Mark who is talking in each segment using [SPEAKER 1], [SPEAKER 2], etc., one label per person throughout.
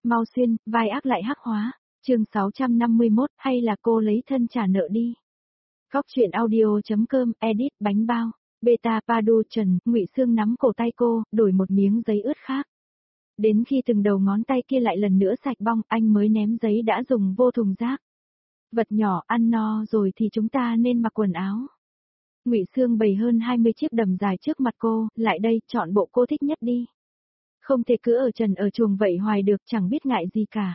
[SPEAKER 1] mau xuyên, vai ác lại hắc hóa. Chương 651, hay là cô lấy thân trả nợ đi. Góc truyện audio.com, edit, bánh bao. Beta Padu Trần, Ngụy Sương nắm cổ tay cô, đổi một miếng giấy ướt khác. Đến khi từng đầu ngón tay kia lại lần nữa sạch bong, anh mới ném giấy đã dùng vô thùng rác. Vật nhỏ, ăn no rồi thì chúng ta nên mặc quần áo. Ngụy Sương bày hơn 20 chiếc đầm dài trước mặt cô, lại đây, chọn bộ cô thích nhất đi. Không thể cứ ở trần ở chuồng vậy hoài được, chẳng biết ngại gì cả.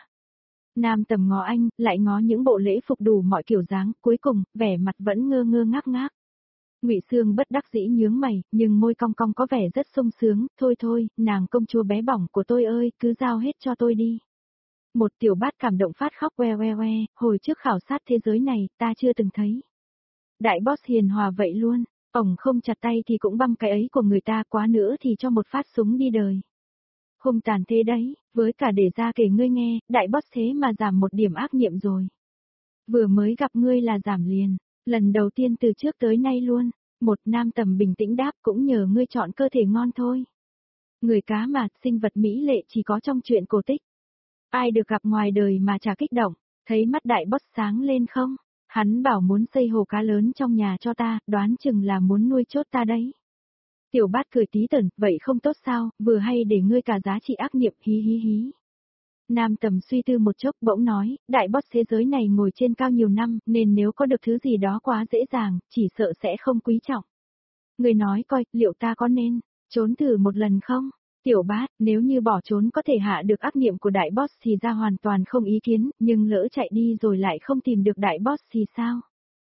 [SPEAKER 1] Nam Tầm ngó anh, lại ngó những bộ lễ phục đủ mọi kiểu dáng, cuối cùng, vẻ mặt vẫn ngơ ngơ ngác ngác. Ngụy Sương bất đắc dĩ nhướng mày, nhưng môi cong cong có vẻ rất sung sướng, thôi thôi, nàng công chúa bé bỏng của tôi ơi, cứ giao hết cho tôi đi. Một tiểu bát cảm động phát khóc oe oe oe, hồi trước khảo sát thế giới này, ta chưa từng thấy. Đại boss hiền hòa vậy luôn, ổng không chặt tay thì cũng băm cái ấy của người ta, quá nữa thì cho một phát súng đi đời. Hung tàn thế đấy, với cả để ra kể ngươi nghe, đại boss thế mà giảm một điểm ác niệm rồi. Vừa mới gặp ngươi là giảm liền, lần đầu tiên từ trước tới nay luôn. Một Nam Tầm bình tĩnh đáp, cũng nhờ ngươi chọn cơ thể ngon thôi. Người cá mà, sinh vật mỹ lệ chỉ có trong truyện cổ tích. Ai được gặp ngoài đời mà chả kích động, thấy mắt đại boss sáng lên không? Hắn bảo muốn xây hồ cá lớn trong nhà cho ta, đoán chừng là muốn nuôi chốt ta đấy. Tiểu bát cười tí tẩn, vậy không tốt sao, vừa hay để ngươi cả giá trị ác niệm, hí hí hí. Nam Tầm suy tư một chốc bỗng nói, đại boss thế giới này ngồi trên cao nhiều năm, nên nếu có được thứ gì đó quá dễ dàng, chỉ sợ sẽ không quý trọng. Người nói coi, liệu ta có nên trốn thử một lần không? Tiểu bát, nếu như bỏ trốn có thể hạ được ác niệm của đại boss thì ra hoàn toàn không ý kiến, nhưng lỡ chạy đi rồi lại không tìm được đại boss thì sao?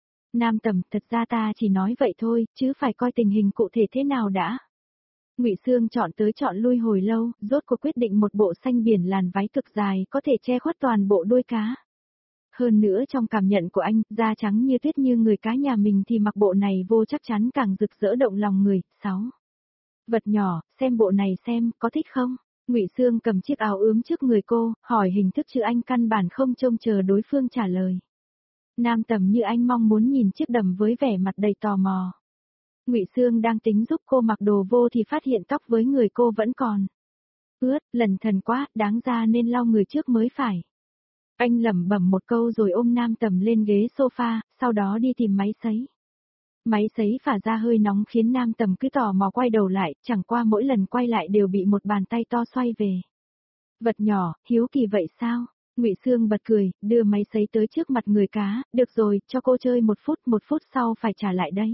[SPEAKER 1] Nam Tầm, thật ra ta chỉ nói vậy thôi, chứ phải coi tình hình cụ thể thế nào đã. Ngụy Sương chọn tới chọn lui hồi lâu, rốt cuộc quyết định một bộ xanh biển làn váy cực dài có thể che khuất toàn bộ đuôi cá. Hơn nữa trong cảm nhận của anh, da trắng như tuyết như người cá nhà mình thì mặc bộ này vô chắc chắn càng rực rỡ động lòng người. 6. Vật nhỏ, xem bộ này xem, có thích không? Ngụy Sương cầm chiếc áo ướm trước người cô, hỏi hình thức chứ anh căn bản không trông chờ đối phương trả lời. Nam Tầm như anh mong muốn nhìn chiếc đầm với vẻ mặt đầy tò mò. Ngụy Sương đang tính giúp cô mặc đồ vô thì phát hiện tóc với người cô vẫn còn ướt, lần thần quá, đáng ra nên lau người trước mới phải. Anh lẩm bẩm một câu rồi ôm Nam Tầm lên ghế sofa, sau đó đi tìm máy sấy. Máy sấy phả ra hơi nóng khiến Nam Tầm cứ tò mò quay đầu lại, chẳng qua mỗi lần quay lại đều bị một bàn tay to xoay về. Vật nhỏ, hiếu kỳ vậy sao? Ngụy Sương bật cười, đưa máy sấy tới trước mặt người cá, được rồi, cho cô chơi một phút sau phải trả lại đấy.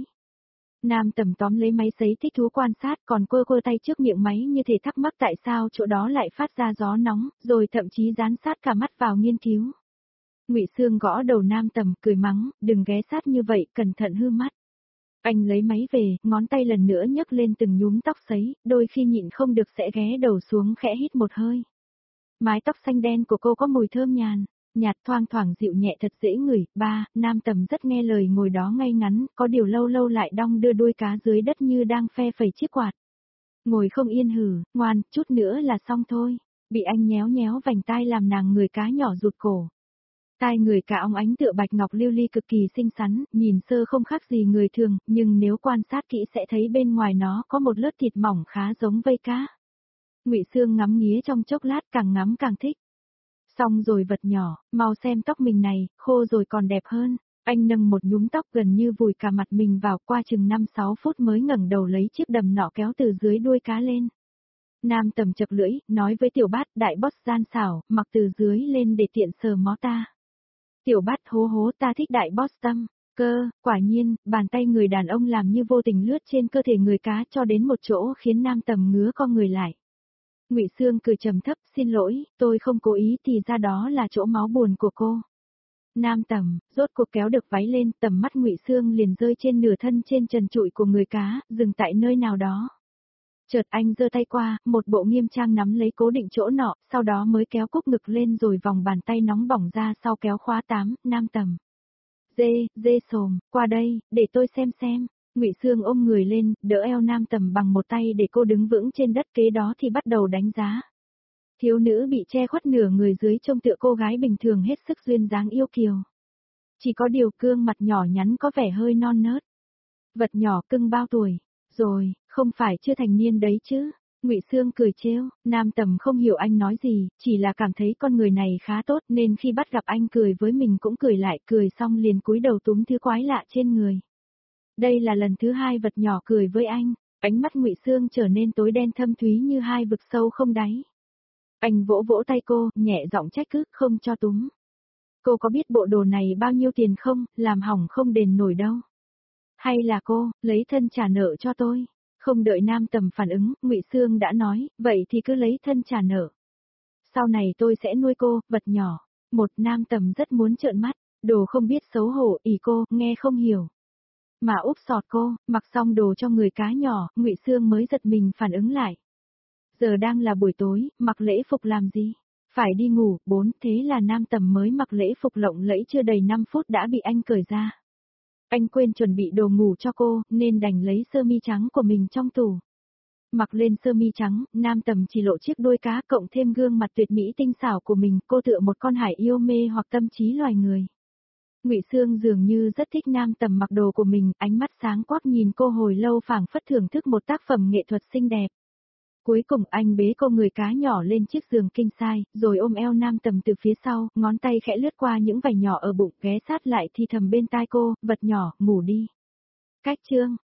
[SPEAKER 1] Nam Tầm tóm lấy máy sấy thích thú quan sát, còn cô tay trước miệng máy như thể thắc mắc tại sao chỗ đó lại phát ra gió nóng, rồi thậm chí dán sát cả mắt vào nghiên cứu. Ngụy Sương gõ đầu Nam Tầm, cười mắng, đừng ghé sát như vậy, cẩn thận hư mắt. Anh lấy máy về, ngón tay lần nữa nhấc lên từng nhúm tóc sấy, đôi khi nhịn không được sẽ ghé đầu xuống khẽ hít một hơi. Mái tóc xanh đen của cô có mùi thơm nhàn, nhạt thoang thoảng dịu nhẹ thật dễ ngửi. Nam Tầm rất nghe lời ngồi đó ngay ngắn, có điều lâu lâu lại đong đưa đuôi cá dưới đất như đang phe phẩy chiếc quạt. Ngồi không yên hử, ngoan, chút nữa là xong thôi. Bị anh nhéo nhéo vành tai làm nàng người cá nhỏ rụt cổ. Tai người cá óng ánh tựa bạch ngọc lưu ly cực kỳ xinh xắn, nhìn sơ không khác gì người thường, nhưng nếu quan sát kỹ sẽ thấy bên ngoài nó có một lớp thịt mỏng khá giống vây cá. Ngụy Sương ngắm nghía trong chốc lát, càng ngắm càng thích. Xong rồi vật nhỏ, mau xem tóc mình này, khô rồi còn đẹp hơn. Anh nâng một nhúm tóc gần như vùi cả mặt mình vào, qua chừng 5-6 phút mới ngẩng đầu lấy chiếc đầm nọ kéo từ dưới đuôi cá lên. Nam Tầm chập lưỡi, nói với Tiểu Bát, đại boss gian xảo, mặc từ dưới lên để tiện sờ mó ta. Tiểu Bát hố hố, ta thích đại boss tâm. Cơ, quả nhiên, bàn tay người đàn ông làm như vô tình lướt trên cơ thể người cá cho đến một chỗ khiến Nam Tầm ngứa con người lại. Ngụy Sương cười trầm thấp, xin lỗi, tôi không cố ý, thì ra đó là chỗ máu buồn của cô. Nam Tầm, rốt cuộc kéo được váy lên, tầm mắt Ngụy Sương liền rơi trên nửa thân trên trần trụi của người cá, dừng tại nơi nào đó. Chợt anh giơ tay qua, một bộ nghiêm trang nắm lấy cố định chỗ nọ, sau đó mới kéo cúc ngực lên rồi vòng bàn tay nóng bỏng ra sau kéo khóa 8, Nam Tầm. Dê sồm, qua đây, để tôi xem. Ngụy Sương ôm người lên, đỡ eo Nam Tầm bằng một tay để cô đứng vững trên đất, kế đó thì bắt đầu đánh giá. Thiếu nữ bị che khuất nửa người dưới trông tựa cô gái bình thường hết sức duyên dáng yêu kiều. Chỉ có điều gương mặt nhỏ nhắn có vẻ hơi non nớt. Vật nhỏ cưng bao tuổi? Rồi, không phải chưa thành niên đấy chứ? Ngụy Sương cười trêu, Nam Tầm không hiểu anh nói gì, chỉ là cảm thấy con người này khá tốt nên khi bắt gặp anh cười với mình cũng cười lại, cười xong liền cúi đầu túm thứ quái lạ trên người. Đây là lần thứ hai vật nhỏ cười với anh, ánh mắt Ngụy Sương trở nên tối đen thâm thúy như hai vực sâu không đáy. Anh vỗ vỗ tay cô, nhẹ giọng trách cứ, không cho túm. Cô có biết bộ đồ này bao nhiêu tiền không, làm hỏng không đền nổi đâu. Hay là cô, lấy thân trả nợ cho tôi. Không đợi Nam Tầm phản ứng, Ngụy Sương đã nói, vậy thì cứ lấy thân trả nợ. Sau này tôi sẽ nuôi cô, vật nhỏ. Một Nam Tầm rất muốn trợn mắt, đồ không biết xấu hổ, ỷ cô, nghe không hiểu. Mà úp sọt cô, mặc xong đồ cho người cá nhỏ, Ngụy Sương mới giật mình phản ứng lại. Giờ đang là buổi tối, mặc lễ phục làm gì? Phải đi ngủ, thế là Nam Tầm mới mặc lễ phục lộng lẫy chưa đầy 5 phút đã bị anh cởi ra. Anh quên chuẩn bị đồ ngủ cho cô, nên đành lấy sơ mi trắng của mình trong tủ. Mặc lên sơ mi trắng, Nam Tầm chỉ lộ chiếc đuôi cá cộng thêm gương mặt tuyệt mỹ tinh xảo của mình, cô tựa một con hải yêu mê hoặc tâm trí loài người. Ngụy Sương dường như rất thích Nam Tầm mặc đồ của mình, ánh mắt sáng quắc nhìn cô hồi lâu phảng phất thưởng thức một tác phẩm nghệ thuật xinh đẹp. Cuối cùng anh bế cô người cá nhỏ lên chiếc giường king size, rồi ôm eo Nam Tầm từ phía sau, ngón tay khẽ lướt qua những vảy nhỏ ở bụng, ghé sát lại thì thầm bên tai cô, vật nhỏ, ngủ đi. Cách chương